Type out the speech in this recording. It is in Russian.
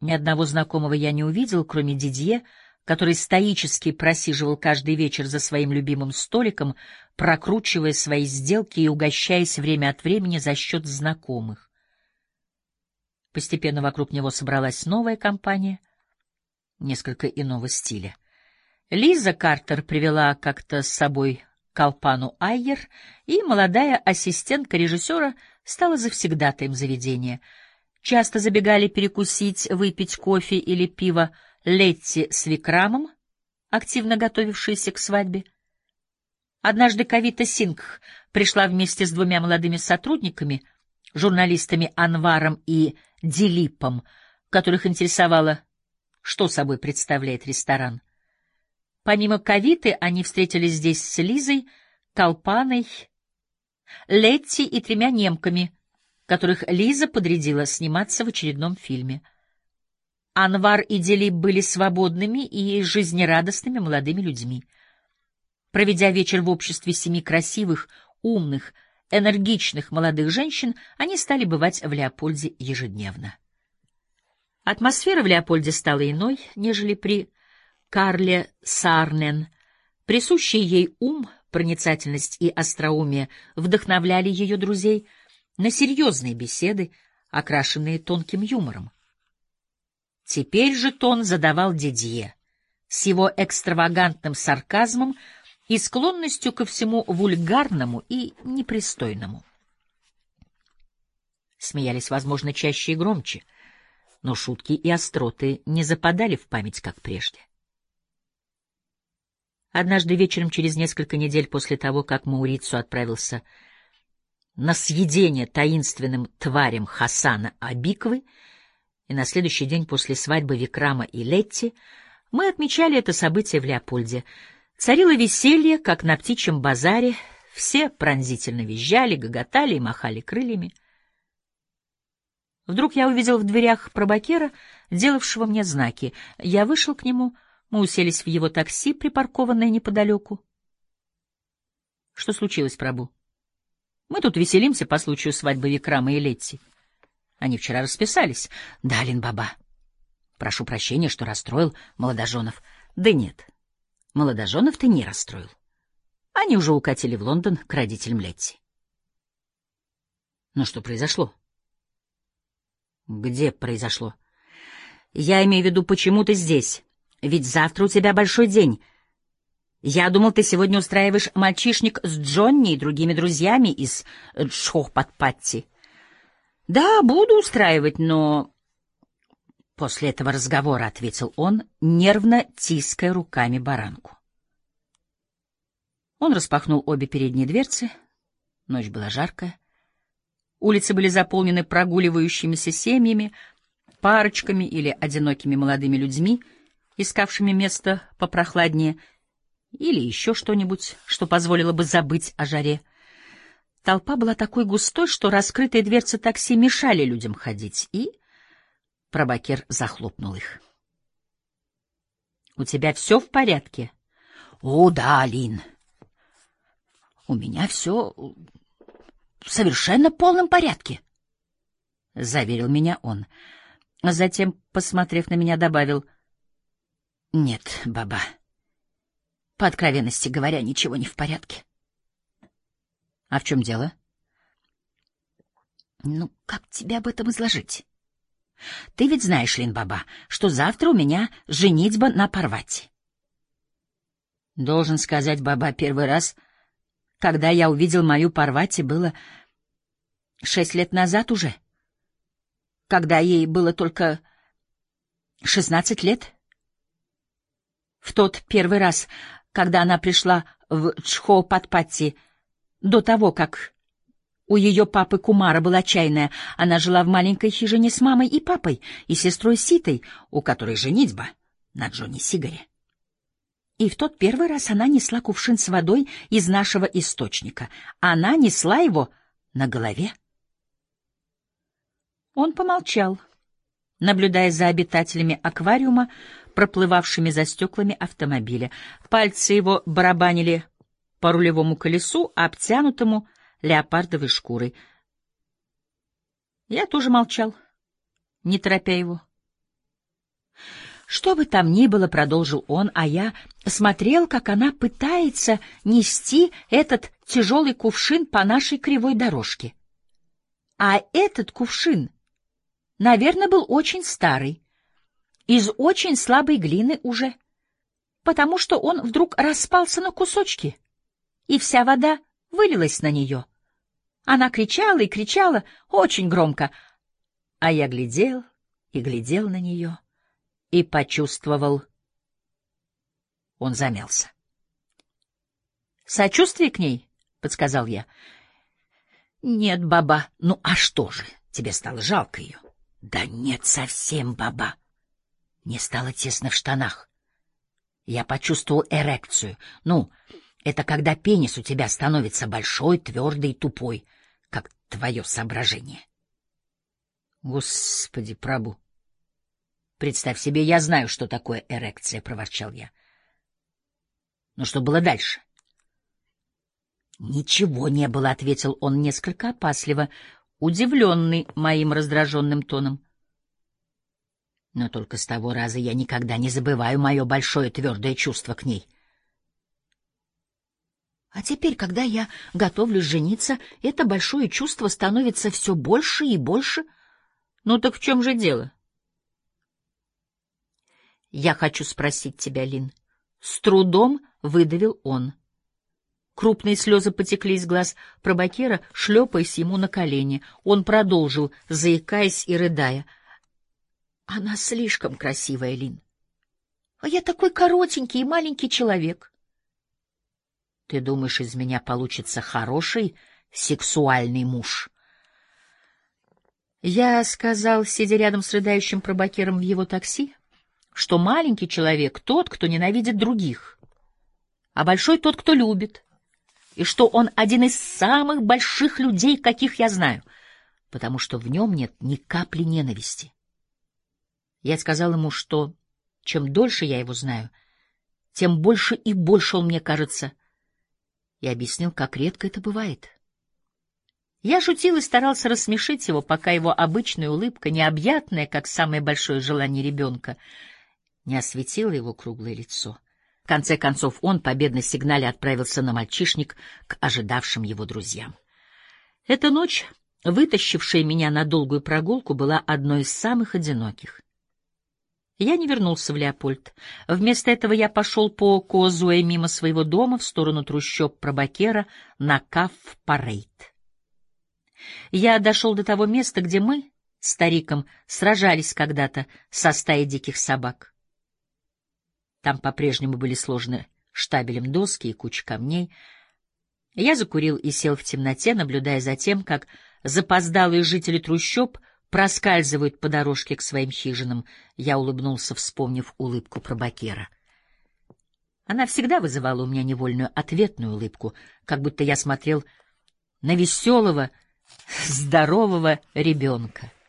Ни одного знакомого я не увидел, кроме Дидье, который стоически просиживал каждый вечер за своим любимым столиком, прокручивая свои сделки и угощаясь время от времени за счет знакомых. Постепенно вокруг него собралась новая компания, несколько иного стиля. Лиза Картер привела как-то с собой Калпану Айер, и молодая ассистентка режиссера стала завсегдатаем заведения. Часто забегали перекусить, выпить кофе или пиво Летти с Викрамом, активно готовившиеся к свадьбе. Однажды Кавита Сингх пришла вместе с двумя молодыми сотрудниками, журналистами Анваром и Дилипом, которых интересовало, что собой представляет ресторан. Помимо Кавиты, они встретились здесь с Лизой, Калпаной, Летти и тремя немками, которых Лиза подрядила сниматься в очередном фильме. Анвар и Дилип были свободными и жизнерадостными молодыми людьми. Проведя вечер в обществе 7 красивых, умных, энергичных молодых женщин, они стали бывать в Леопольде ежедневно. Атмосфера в Леопольде стала иной, нежели при Карле Саарнен. Присущий ей ум, проницательность и остроумие вдохновляли ее друзей на серьезные беседы, окрашенные тонким юмором. Теперь же тон задавал Дидье с его экстравагантным сарказмом и склонностью ко всему вульгарному и непристойному. Смеялись, возможно, чаще и громче, но шутки и остроты не западали в память, как прежде. Однажды вечером, через несколько недель после того, как Маурицу отправился на съедение таинственным тварям Хасана Абиквы, и на следующий день после свадьбы Викрама и Летти, мы отмечали это событие в Леопольде. Царило веселье, как на птичьем базаре, все пронзительно визжали, гоготали и махали крыльями. Вдруг я увидел в дверях пробакера, делавшего мне знаки. Я вышел к нему, мы уселись в его такси, припаркованное неподалеку. — Что случилось, Прабу? — Мы тут веселимся по случаю свадьбы Викрама и Летти. Они вчера расписались. — Да, Алин-баба. Прошу прощения, что расстроил молодоженов. — Да нет, молодоженов ты не расстроил. Они уже укатили в Лондон к родителям Летти. — Ну что произошло? — Где произошло? — Я имею в виду, почему ты здесь? Ведь завтра у тебя большой день. Я думал, ты сегодня устраиваешь мальчишник с Джонни и другими друзьями из Джхохпатпатти. — Да, буду устраивать, но... После этого разговора, — ответил он, нервно тиская руками баранку. Он распахнул обе передние дверцы. Ночь была жаркая. Улицы были заполнены прогуливающимися семьями, парочками или одинокими молодыми людьми, искавшими место попрохладнее, или еще что-нибудь, что позволило бы забыть о жаре. Толпа была такой густой, что раскрытые дверцы такси мешали людям ходить, и пробакер захлопнул их. — У тебя все в порядке? — О, да, Алин. У меня все в совершенно полном порядке, — заверил меня он. Затем, посмотрев на меня, добавил: — Нет, баба, по откровенности говоря, ничего не в порядке. — А в чем дело? — Ну, как тебе об этом изложить? Ты ведь знаешь, Лин-баба, что завтра у меня женитьба на Парвати. Должен сказать, баба, первый раз, когда я увидел мою Парвати, было 6 лет назад уже, когда ей было только 16 лет. В тот первый раз, когда она пришла в Джхохпатпатти, до того, как у ее папы Кумара была чайная, она жила в маленькой хижине с мамой и папой, и сестрой Ситой, у которой женитьба на Джонни Сигаре. И в тот первый раз она несла кувшин с водой из нашего источника. Она несла его на голове. Он помолчал, наблюдая за обитателями аквариума, проплывавшими за стеклами автомобиля. Пальцы его барабанили по рулевому колесу, обтянутому леопардовой шкурой. Я тоже молчал, не торопя его. Что бы там ни было, — продолжил он, — а я смотрел, как она пытается нести этот тяжелый кувшин по нашей кривой дорожке. А этот кувшин, наверное, был очень старый, из очень слабой глины уже, потому что он вдруг распался на кусочки, и вся вода вылилась на нее. Она кричала и кричала очень громко, а я глядел и глядел на нее и почувствовал. Он замялся. «Сочувствие к ней?» — подсказал я. «Нет, баба. Ну, а что же? Тебе стало жалко ее?» «Да нет, совсем, баба. Мне стало тесно в штанах. Я почувствовал эрекцию. Ну, это когда пенис у тебя становится большой, твердый и тупой, как твое соображение». «Господи, Прабу! Представь себе, я знаю, что такое эрекция», — проворчал я. «Ну, что было дальше?» «Ничего не было», — ответил он несколько опасливо, удивленный моим раздраженным тоном. «Но только с того раза я никогда не забываю мое большое твердое чувство к ней. А теперь, когда я готовлюсь жениться, это большое чувство становится все больше и больше. Ну так в чем же дело?» «Я хочу спросить тебя, Лин». С трудом выдавил он. Крупные слезы потекли из глаз пробакера, шлепаясь ему на колени. Он продолжил, заикаясь и рыдая. «Она слишком красивая, Лин. А я такой коротенький и маленький человек». «Ты думаешь, из меня получится хороший сексуальный муж?» Я сказал, сидя рядом с рыдающим пробакером в его такси, что маленький человек — тот, кто ненавидит других, а большой — тот, кто любит, и что он один из самых больших людей, каких я знаю, потому что в нем нет ни капли ненависти. Я сказал ему, что чем дольше я его знаю, тем больше и больше он мне кажется, и объяснил, как редко это бывает. Я шутил и старался рассмешить его, пока его обычная улыбка, необъятная, как самое большое желание ребенка, не осветила его круглое лицо. В конце концов он, победно сигналя, отправился на мальчишник к ожидавшим его друзьям. Эта ночь, вытащившая меня на долгую прогулку, была одной из самых одиноких. Я не вернулся в Леопольд. Вместо этого я пошел по Коозуэй мимо своего дома в сторону трущоб Пробакера на Каф-Парейд. Я дошел до того места, где мы, с стариком, сражались когда-то со стаей диких собак. Там по-прежнему были сложены штабелем доски и куча камней. Я закурил и сел в темноте, наблюдая за тем, как запоздалые жители трущоб проскальзывают по дорожке к своим хижинам. Я улыбнулся, вспомнив улыбку Пробакера. Она всегда вызывала у меня невольную ответную улыбку, как будто я смотрел на веселого, здорового ребенка.